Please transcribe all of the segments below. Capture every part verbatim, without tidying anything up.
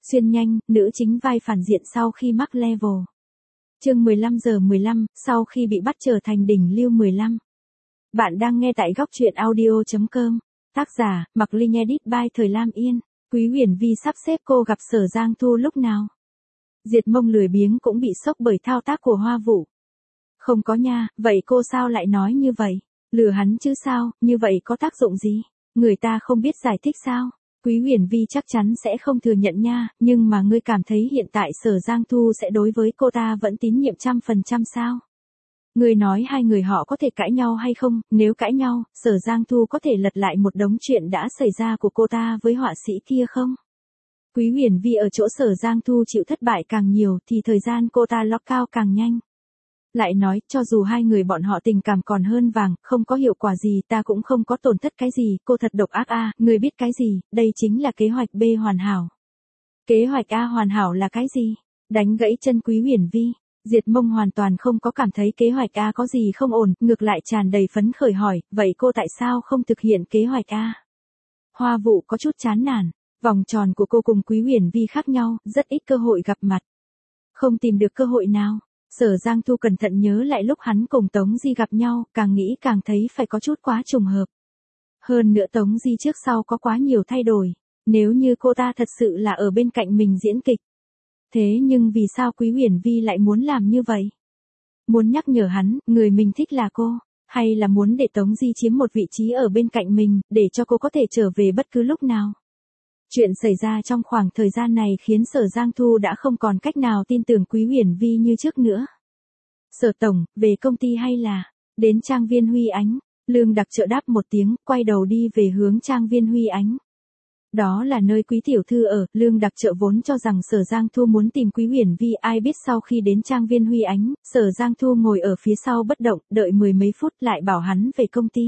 Xuyên nhanh, nữ chính vai phản diện sau khi mắc level. Chương mười lăm giờ mười lăm, sau khi bị bắt trở thành đỉnh lưu mười lăm. Bạn đang nghe tại góc truyện audio chấm com. Tác giả, Mạc Linh edit by Thời Lam Yên. Quý Huyền Vi sắp xếp cô gặp Sở Giang Thu lúc nào? Diệt Mông lười biếng cũng bị sốc bởi thao tác của Hoa Vũ. Không có nha, vậy cô sao lại nói như vậy? Lừa hắn chứ sao, như vậy có tác dụng gì? Người ta không biết giải thích sao? Quý Huyền Vi chắc chắn sẽ không thừa nhận nha, nhưng mà ngươi cảm thấy hiện tại Sở Giang Thu sẽ đối với cô ta vẫn tín nhiệm trăm phần trăm sao? Ngươi nói hai người họ có thể cãi nhau hay không, nếu cãi nhau, Sở Giang Thu có thể lật lại một đống chuyện đã xảy ra của cô ta với họa sĩ kia không? Quý Huyền Vi ở chỗ Sở Giang Thu chịu thất bại càng nhiều thì thời gian cô ta lót cao càng nhanh. Lại nói, cho dù hai người bọn họ tình cảm còn hơn vàng, không có hiệu quả gì ta cũng không có tổn thất cái gì, cô thật độc ác a, ngươi biết cái gì, đây chính là kế hoạch B hoàn hảo. Kế hoạch A hoàn hảo là cái gì? Đánh gãy chân Quý Huyền Vi, Diệt Mông hoàn toàn không có cảm thấy kế hoạch A có gì không ổn, ngược lại tràn đầy phấn khởi hỏi, vậy cô tại sao không thực hiện kế hoạch A? Hoa Vũ có chút chán nản, vòng tròn của cô cùng Quý Huyền Vi khác nhau, rất ít cơ hội gặp mặt. Không tìm được cơ hội nào. Sở Giang Thu cẩn thận nhớ lại lúc hắn cùng Tống Di gặp nhau, càng nghĩ càng thấy phải có chút quá trùng hợp. Hơn nữa Tống Di trước sau có quá nhiều thay đổi, nếu như cô ta thật sự là ở bên cạnh mình diễn kịch. Thế nhưng vì sao Quý Huyền Vi lại muốn làm như vậy? Muốn nhắc nhở hắn, người mình thích là cô, hay là muốn để Tống Di chiếm một vị trí ở bên cạnh mình, để cho cô có thể trở về bất cứ lúc nào? Chuyện xảy ra trong khoảng thời gian này khiến Sở Giang Thu đã không còn cách nào tin tưởng Quý Huyền Vi như trước nữa. Sở tổng, về công ty hay là đến trang viên Huy Ánh? Lương Đặc Trợ đáp một tiếng, quay đầu đi về hướng trang viên Huy Ánh. Đó là nơi Quý tiểu thư ở, Lương Đặc Trợ vốn cho rằng Sở Giang Thu muốn tìm Quý Huyền Vi, ai biết sau khi đến trang viên Huy Ánh, Sở Giang Thu ngồi ở phía sau bất động, đợi mười mấy phút lại bảo hắn về công ty.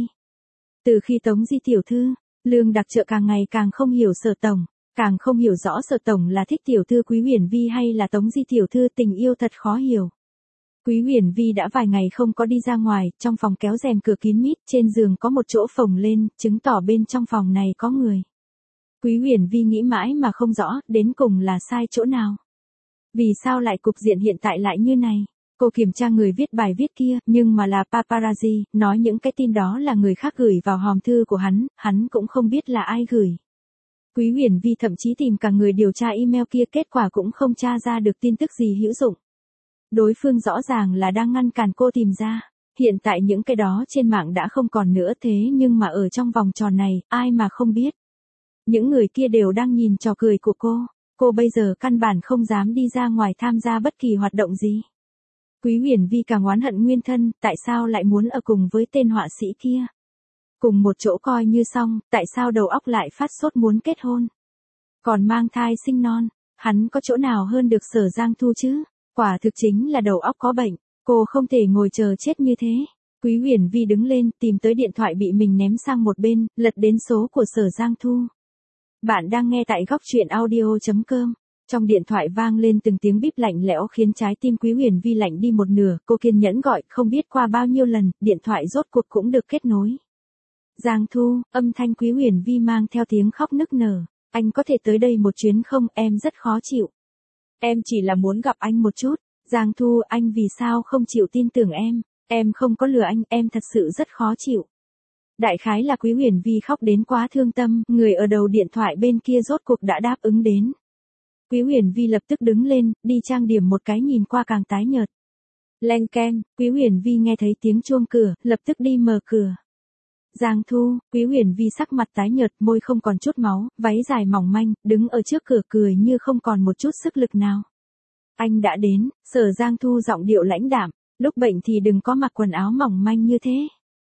Từ khi Tống Di tiểu thư, Lương Đặc Trợ càng ngày càng không hiểu Sở tổng, càng không hiểu rõ Sở tổng là thích tiểu thư Quý Huyền Vi hay là Tống Di tiểu thư, tình yêu thật khó hiểu. Quý Huyền Vi đã vài ngày không có đi ra ngoài, trong phòng kéo rèm cửa kín mít, trên giường có một chỗ phồng lên, chứng tỏ bên trong phòng này có người. Quý Huyền Vi nghĩ mãi mà không rõ, đến cùng là sai chỗ nào. Vì sao lại cục diện hiện tại lại như này? Cô kiểm tra người viết bài viết kia, nhưng mà là paparazzi, nói những cái tin đó là người khác gửi vào hòm thư của hắn, hắn cũng không biết là ai gửi. Quý Huyền Vi thậm chí tìm cả người điều tra email kia, kết quả cũng không tra ra được tin tức gì hữu dụng. Đối phương rõ ràng là đang ngăn cản cô tìm ra. Hiện tại những cái đó trên mạng đã không còn nữa, thế nhưng mà ở trong vòng tròn này, ai mà không biết. Những người kia đều đang nhìn trò cười của cô. Cô bây giờ căn bản không dám đi ra ngoài tham gia bất kỳ hoạt động gì. Quý Huyền Vi càng oán hận nguyên thân, tại sao lại muốn ở cùng với tên họa sĩ kia? Cùng một chỗ coi như xong, tại sao đầu óc lại phát sốt muốn kết hôn? Còn mang thai sinh non, hắn có chỗ nào hơn được Sở Giang Thu chứ? Quả thực chính là đầu óc có bệnh, cô không thể ngồi chờ chết như thế. Quý Huyền Vi đứng lên, tìm tới điện thoại bị mình ném sang một bên, lật đến số của Sở Giang Thu. Bạn đang nghe tại góc truyện audio chấm com. Trong điện thoại vang lên từng tiếng bíp lạnh lẽo khiến trái tim Quý Huyền Vi lạnh đi một nửa, cô kiên nhẫn gọi, không biết qua bao nhiêu lần, điện thoại rốt cuộc cũng được kết nối. Giang Thu, âm thanh Quý Huyền Vi mang theo tiếng khóc nức nở, anh có thể tới đây một chuyến không, em rất khó chịu. Em chỉ là muốn gặp anh một chút. Giang Thu, anh vì sao không chịu tin tưởng em? Em không có lừa anh, em thật sự rất khó chịu. Đại khái là Quý Huyền Vi khóc đến quá thương tâm, người ở đầu điện thoại bên kia rốt cuộc đã đáp ứng đến. Quý Huyền Vi lập tức đứng lên, đi trang điểm một cái, nhìn qua càng tái nhợt. Leng keng, Quý Huyền Vi nghe thấy tiếng chuông cửa, lập tức đi mở cửa. Giang Thu, Quý Huyền Vi sắc mặt tái nhợt, môi không còn chút máu, váy dài mỏng manh, đứng ở trước cửa cười như không còn một chút sức lực nào. Anh đã đến, Sở Giang Thu giọng điệu lãnh đạm, lúc bệnh thì đừng có mặc quần áo mỏng manh như thế.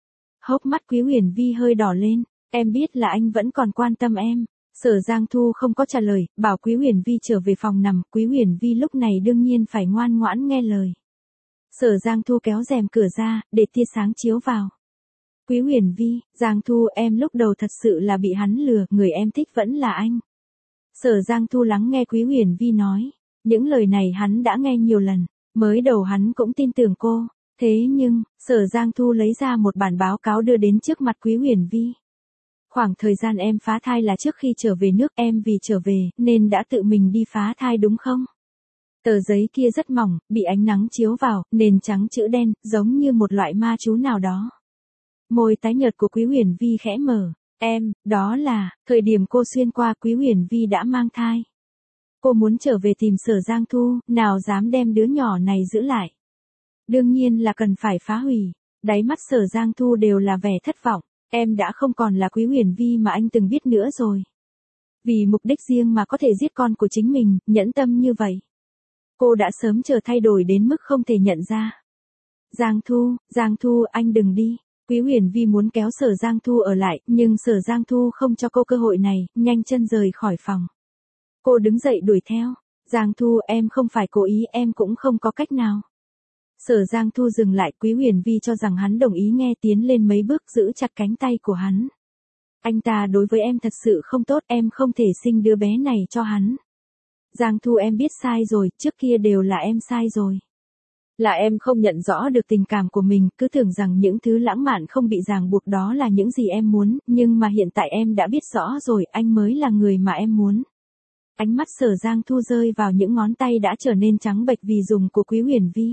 Hốc mắt Quý Huyền Vi hơi đỏ lên, em biết là anh vẫn còn quan tâm em. Sở Giang Thu không có trả lời, bảo Quý Huyền Vi trở về phòng nằm, Quý Huyền Vi lúc này đương nhiên phải ngoan ngoãn nghe lời. Sở Giang Thu kéo rèm cửa ra, để tia sáng chiếu vào. Quý Huyền Vi, Giang Thu, em lúc đầu thật sự là bị hắn lừa, người em thích vẫn là anh. Sở Giang Thu lắng nghe Quý Huyền Vi nói, những lời này hắn đã nghe nhiều lần, mới đầu hắn cũng tin tưởng cô, thế nhưng, Sở Giang Thu lấy ra một bản báo cáo đưa đến trước mặt Quý Huyền Vi. Khoảng thời gian em phá thai là trước khi trở về nước, em vì trở về, nên đã tự mình đi phá thai đúng không? Tờ giấy kia rất mỏng, bị ánh nắng chiếu vào, nền trắng chữ đen, giống như một loại ma chú nào đó. Môi tái nhợt của Quý Huyền Vi khẽ mở. Em, đó là, thời điểm cô xuyên qua Quý Huyền Vi đã mang thai. Cô muốn trở về tìm Sở Giang Thu, nào dám đem đứa nhỏ này giữ lại. Đương nhiên là cần phải phá hủy. Đáy mắt Sở Giang Thu đều là vẻ thất vọng. Em đã không còn là Quý Huyền Vi mà anh từng biết nữa rồi. Vì mục đích riêng mà có thể giết con của chính mình, nhẫn tâm như vậy. Cô đã sớm trở thay đổi đến mức không thể nhận ra. Giang Thu, Giang Thu, anh đừng đi. Quý Huyền Vi muốn kéo Sở Giang Thu ở lại, nhưng Sở Giang Thu không cho cô cơ hội này, nhanh chân rời khỏi phòng. Cô đứng dậy đuổi theo. Giang Thu, em không phải cố ý, em cũng không có cách nào. Sở Giang Thu dừng lại, Quý Huyền Vi cho rằng hắn đồng ý nghe, tiến lên mấy bước giữ chặt cánh tay của hắn. Anh ta đối với em thật sự không tốt, em không thể sinh đứa bé này cho hắn. Giang Thu, em biết sai rồi, trước kia đều là em sai rồi. Là em không nhận rõ được tình cảm của mình, cứ tưởng rằng những thứ lãng mạn không bị ràng buộc đó là những gì em muốn, nhưng mà hiện tại em đã biết rõ rồi, anh mới là người mà em muốn. Ánh mắt Sở Giang Thu rơi vào những ngón tay đã trở nên trắng bệch vì dùng của Quý Huyền Vi.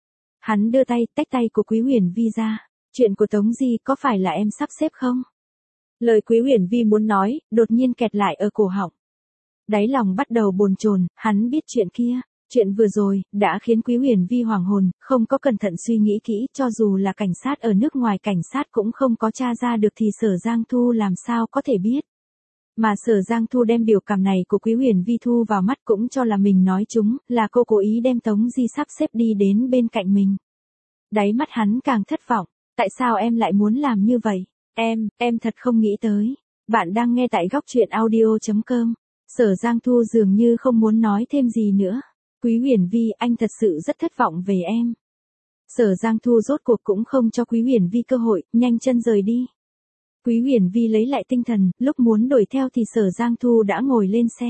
Hắn đưa tay, tách tay của Quý Huyền Vi ra. Chuyện của Tống Di có phải là em sắp xếp không? Lời Quý Huyền Vi muốn nói, đột nhiên kẹt lại ở cổ họng. Đáy lòng bắt đầu bồn chồn, hắn biết chuyện kia, chuyện vừa rồi, đã khiến Quý Huyền Vi hoảng hồn, không có cẩn thận suy nghĩ kỹ, cho dù là cảnh sát ở nước ngoài cảnh sát cũng không có tra ra được thì Sở Giang Thu làm sao có thể biết. Mà Sở Giang Thu đem biểu cảm này của Quý Huyền Vi thu vào mắt cũng cho là mình nói chúng, là cô cố ý đem Tống Di sắp xếp đi đến bên cạnh mình. Đáy mắt hắn càng thất vọng, tại sao em lại muốn làm như vậy? Em, em thật không nghĩ tới. Bạn đang nghe tại góc truyện audio chấm com. Sở Giang Thu dường như không muốn nói thêm gì nữa. Quý Huyền Vi, anh thật sự rất thất vọng về em. Sở Giang Thu rốt cuộc cũng không cho Quý Huyền Vi cơ hội, nhanh chân rời đi. Quý Huyền Vi lấy lại tinh thần, lúc muốn đuổi theo thì Sở Giang Thu đã ngồi lên xe.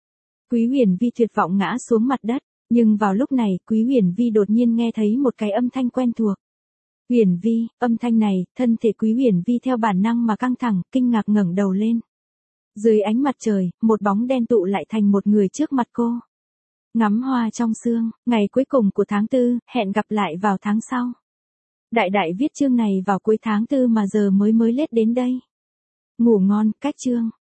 Quý Huyền Vi tuyệt vọng ngã xuống mặt đất, nhưng vào lúc này Quý Huyền Vi đột nhiên nghe thấy một cái âm thanh quen thuộc. Huyền Vi, âm thanh này, thân thể Quý Huyền Vi theo bản năng mà căng thẳng, kinh ngạc ngẩng đầu lên. Dưới ánh mặt trời, một bóng đen tụ lại thành một người trước mặt cô. Ngắm hoa trong sương, ngày cuối cùng của tháng tư, hẹn gặp lại vào tháng sau. Đại đại viết chương này vào cuối tháng tư mà giờ mới mới lết đến đây. Ngủ ngon, cách chương.